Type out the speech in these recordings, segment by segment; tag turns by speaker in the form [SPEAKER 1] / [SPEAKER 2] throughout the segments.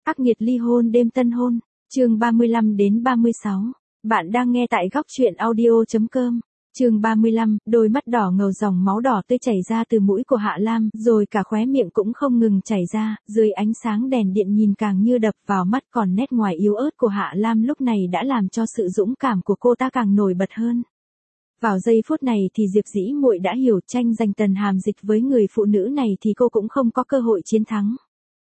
[SPEAKER 1] Khắc nghiệt ly hôn đêm tân hôn, chương 35 đến 36. Bạn đang nghe tại góc truyện audio.com. Chương 35, đôi mắt đỏ ngầu dòng máu đỏ tươi chảy ra từ mũi của Hạ Lam, rồi cả khóe miệng cũng không ngừng chảy ra, dưới ánh sáng đèn điện nhìn càng như đập vào mắt, còn nét ngoài yếu ớt của Hạ Lam lúc này đã làm cho sự dũng cảm của cô ta càng nổi bật hơn. Vào giây phút này thì Diệp Dĩ Muội đã hiểu tranh giành Tần Hàm Dịch với người phụ nữ này thì cô cũng không có cơ hội chiến thắng.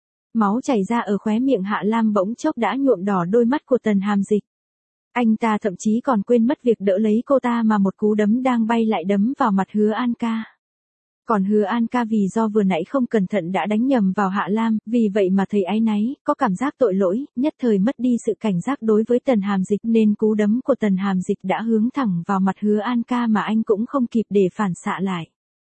[SPEAKER 1] Máu chảy ra ở khóe miệng Hạ Lam bỗng chốc đã nhuộm đỏ đôi mắt của Tần Hàm Dịch. Anh ta thậm chí còn quên mất việc đỡ lấy cô ta mà một cú đấm đang bay lại đấm vào mặt Hứa An Ca. Còn Hứa An Ca vì do vừa nãy không cẩn thận đã đánh nhầm vào Hạ Lam, vì vậy mà thấy áy náy, có cảm giác tội lỗi, nhất thời mất đi sự cảnh giác đối với Tần Hàm Dịch nên cú đấm của Tần Hàm Dịch đã hướng thẳng vào mặt Hứa An Ca mà anh cũng không kịp để phản xạ lại.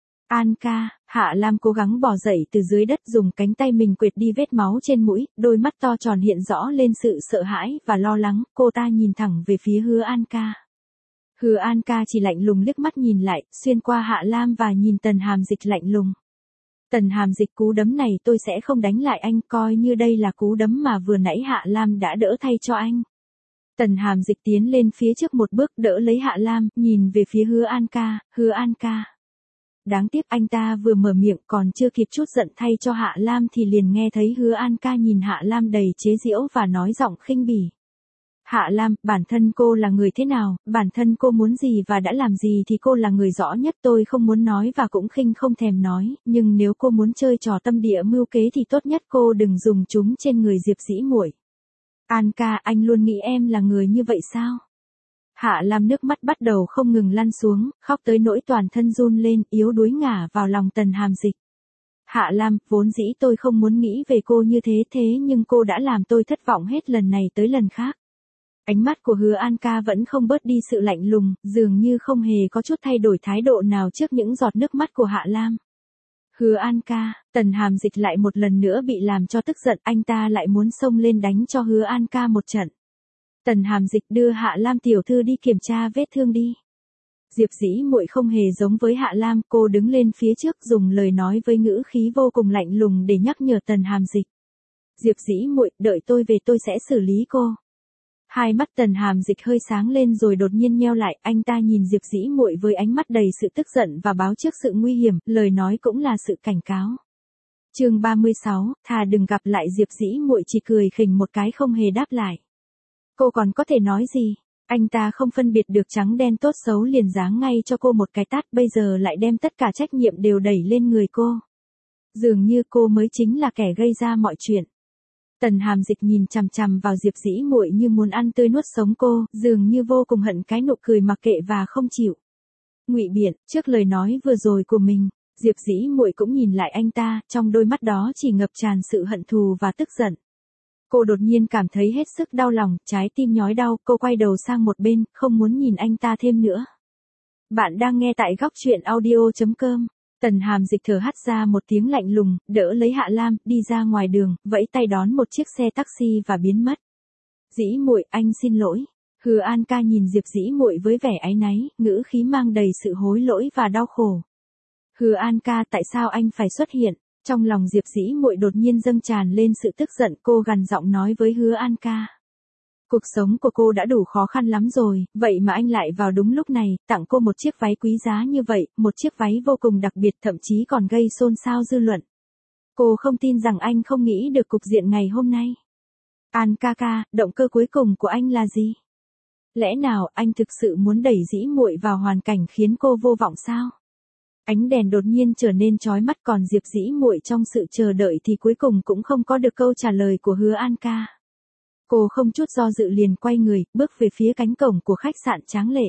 [SPEAKER 1] An ca, Hạ Lam cố gắng bò dậy từ dưới đất dùng cánh tay mình quệt đi vết máu trên mũi, đôi mắt to tròn hiện rõ lên sự sợ hãi và lo lắng, cô ta nhìn thẳng về phía Hứa An Ca. Hứa An Ca chỉ lạnh lùng liếc mắt nhìn lại, xuyên qua Hạ Lam và nhìn Tần Hàm Dịch lạnh lùng. Tần Hàm Dịch, cú đấm này tôi sẽ không đánh lại anh, coi như đây là cú đấm mà vừa nãy Hạ Lam đã đỡ thay cho anh. Tần Hàm Dịch tiến lên phía trước một bước đỡ lấy Hạ Lam, nhìn về phía Hứa An Ca, Hứa An Ca. Đáng tiếc anh ta vừa mở miệng còn chưa kịp chút giận thay cho Hạ Lam thì liền nghe thấy Hứa An Ca nhìn Hạ Lam đầy chế giễu và nói giọng khinh bỉ. Hạ Lam, bản thân cô là người thế nào, bản thân cô muốn gì và đã làm gì thì cô là người rõ nhất, tôi không muốn nói và cũng không thèm nói, nhưng nếu cô muốn chơi trò tâm địa mưu kế thì tốt nhất cô đừng dùng chúng trên người Diệp Dĩ Muội. An ca, anh luôn nghĩ em là người như vậy sao? Hạ Lam nước mắt bắt đầu không ngừng lăn xuống, khóc tới nỗi toàn thân run lên, yếu đuối ngả vào lòng Tần Hàm Dịch. Hạ Lam, vốn dĩ tôi không muốn nghĩ về cô như thế nhưng cô đã làm tôi thất vọng hết lần này tới lần khác. Ánh mắt của Hứa An Ca vẫn không bớt đi sự lạnh lùng, dường như không hề có chút thay đổi thái độ nào trước những giọt nước mắt của Hạ Lam. Hứa An Ca, Tần Hàm Dịch lại một lần nữa bị làm cho tức giận, anh ta lại muốn xông lên đánh cho Hứa An Ca một trận. Tần Hàm Dịch, đưa Hạ Lam tiểu thư đi kiểm tra vết thương đi. Diệp Dĩ Muội không hề giống với Hạ Lam, cô đứng lên phía trước dùng lời nói với ngữ khí vô cùng lạnh lùng để nhắc nhở Tần Hàm Dịch. Diệp Dĩ Muội, đợi tôi về tôi sẽ xử lý cô. Hai mắt Tần Hàm Dịch hơi sáng lên rồi đột nhiên nheo lại, anh ta nhìn Diệp Dĩ Muội với ánh mắt đầy sự tức giận và báo trước sự nguy hiểm, lời nói cũng là sự cảnh cáo. Chương 36, thà đừng gặp lại Diệp Dĩ Muội chỉ cười khỉnh một cái không hề đáp lại. Cô còn có thể nói gì? Anh ta không phân biệt được trắng đen tốt xấu liền giáng ngay cho cô một cái tát, bây giờ lại đem tất cả trách nhiệm đều đẩy lên người cô. Dường như cô mới chính là kẻ gây ra mọi chuyện. Tần Hàm Dịch nhìn chằm chằm vào Diệp Dĩ Muội như muốn ăn tươi nuốt sống cô, dường như vô cùng hận cái nụ cười mặc kệ và không chịu ngụy biện trước lời nói vừa rồi của mình. Diệp Dĩ Muội cũng nhìn lại anh ta, trong đôi mắt đó chỉ ngập tràn sự hận thù và tức giận. Cô đột nhiên cảm thấy hết sức đau lòng, trái tim nhói đau, cô quay đầu sang một bên, không muốn nhìn anh ta thêm nữa. Bạn đang nghe tại góc truyện audio.com. Tần Hàm Dịch thở hắt ra một tiếng lạnh lùng, đỡ lấy Hạ Lam, đi ra ngoài đường, vẫy tay đón một chiếc xe taxi và biến mất. Dĩ Muội, anh xin lỗi. Hứa An Ca nhìn Diệp Dĩ Muội với vẻ áy náy, ngữ khí mang đầy sự hối lỗi và đau khổ. Hứa An Ca, tại sao anh phải xuất hiện? Trong lòng Diệp Dĩ Muội đột nhiên dâng tràn lên sự tức giận, cô gằn giọng nói với Hứa An Ca. Cuộc sống của cô đã đủ khó khăn lắm rồi, vậy mà anh lại vào đúng lúc này, tặng cô một chiếc váy quý giá như vậy, một chiếc váy vô cùng đặc biệt thậm chí còn gây xôn xao dư luận. Cô không tin rằng anh không nghĩ được cục diện ngày hôm nay. An ca ca, động cơ cuối cùng của anh là gì? Lẽ nào anh thực sự muốn đẩy Dĩ Muội vào hoàn cảnh khiến cô vô vọng sao? Ánh đèn đột nhiên trở nên chói mắt, còn Diệp Dĩ Muội trong sự chờ đợi thì cuối cùng cũng không có được câu trả lời của Hứa An Ca. Cô không chút do dự liền quay người, bước về phía cánh cổng của khách sạn tráng lệ.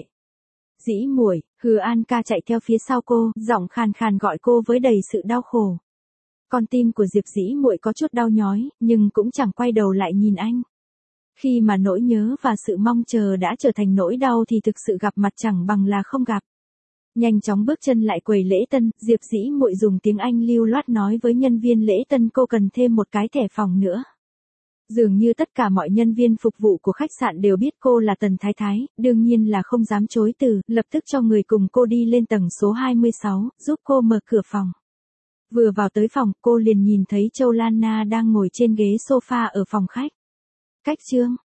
[SPEAKER 1] Dĩ Muội, Hứa An Ca chạy theo phía sau cô, giọng khàn khàn gọi cô với đầy sự đau khổ. Con tim của Diệp Dĩ Muội có chút đau nhói, nhưng cũng chẳng quay đầu lại nhìn anh. Khi mà nỗi nhớ và sự mong chờ đã trở thành nỗi đau thì thực sự gặp mặt chẳng bằng là không gặp. Nhanh chóng bước chân lại quầy lễ tân, Diệp Dĩ Muội dùng tiếng Anh lưu loát nói với nhân viên lễ tân cô cần thêm một cái thẻ phòng nữa. Dường như tất cả mọi nhân viên phục vụ của khách sạn đều biết cô là Tần Thái Thái, đương nhiên là không dám chối từ, lập tức cho người cùng cô đi lên tầng số 26, giúp cô mở cửa phòng. Vừa vào tới phòng, cô liền nhìn thấy Châu Lan Na đang ngồi trên ghế sofa ở phòng khách. Cách Trương,